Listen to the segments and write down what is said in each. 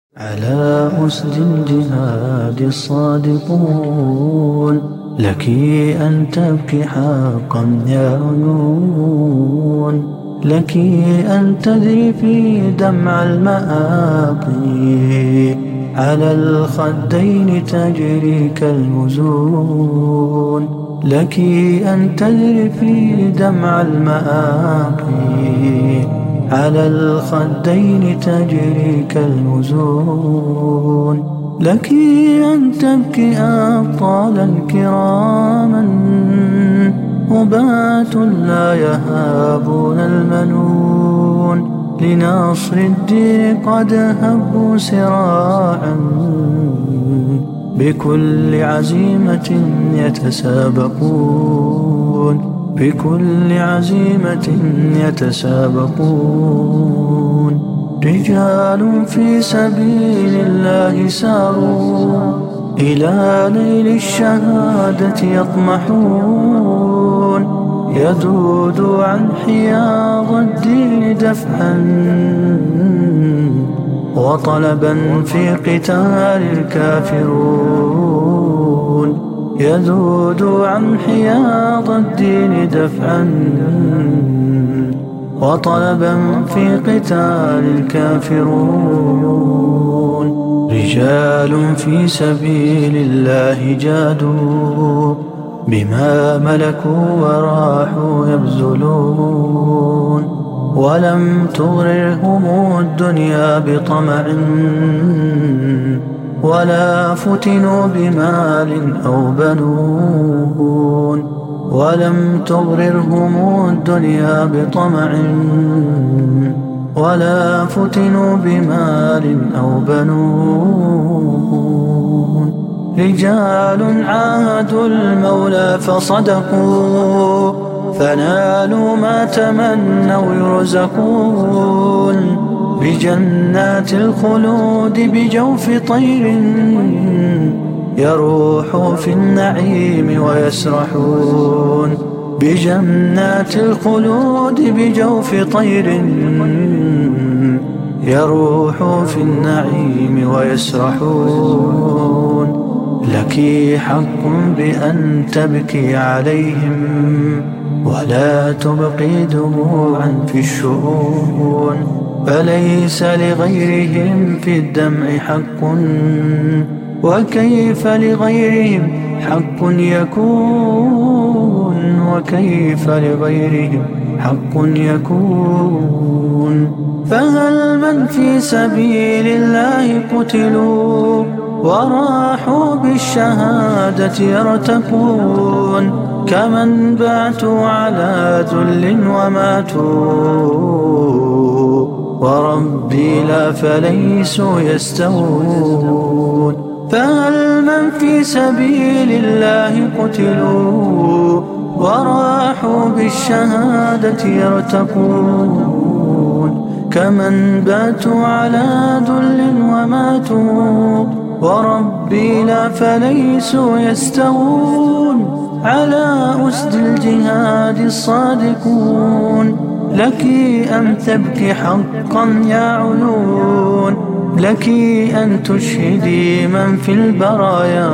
على أسد الجهاد الصادقون، لك أن تبكي حقا يا عيون، لك أن تذرفي دمع المآقي، على الخدين تجري كالمزون، لك أن تذرفي دمع المآقي، على الخدين تجري كالمزون، لك أن تبكي أبطالا كراما، هبات لا يهابون المنون، لنصر الدين قد هبوا سراعا، بكل عزيمة يتسابقون، بكل عزيمة يتسابقون. رجال في سبيل الله ساروا، إلى نيل الشهادة يطمحون، يذود عن حياض الدين دفعا وطلبا في قتال الكافرون، يذود عن حياض الدين دفعا وطلبا في قتال الكافرون. رجال في سبيل الله جادوا، بما ملكوا وراحوا يبذلون، ولم تغررهم الدنيا بطمع، ولا فتنوا بمال أو بنون، ولم تغررهم الدنيا بطمع، ولا فتنوا بمال أو بنون. رجال عاهدوا المولى فصدقوا، فنالوا ما تمنوا يرزقون، بجنات الخلود بجوف طير، يروح في النعيم ويسرحون، بجنات الخلود بجوف طير، يروح في النعيم ويسرحون. لك حق بأن تبكي عليهم، ولا تبقي دموعا في الشؤون، فليس لغيرهم في الدمع حق، وكيف لغيرهم حق يكون، وكيف لغيرهم حق يكون. فهل من في سبيل الله قتلوا، وراحوا بالشهادة يرتقون، كمن باتوا على ذل وماتوا، وربي لا فليسوا يستوون. فهل من في سبيل الله قتلوا، وراحوا بالشهادة يرتقون، كمن باتوا على ذل وماتوا، وربي لا فليسوا يستوون. على أسد الجهاد الصادقون، لك أن تبكي حقا يا عيون، لك أن تشهدي من في البرايا،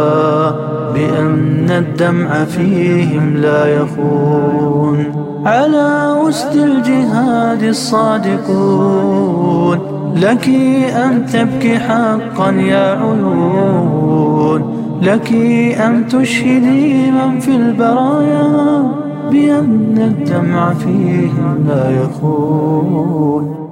بأن الدمع فيهم لا يخون. على أسد الجهاد الصادقون، لك أن تبكي حقا يا عيون، لك أن تشهدي من في البرايا، بأن الدمع فيهم لا يخون.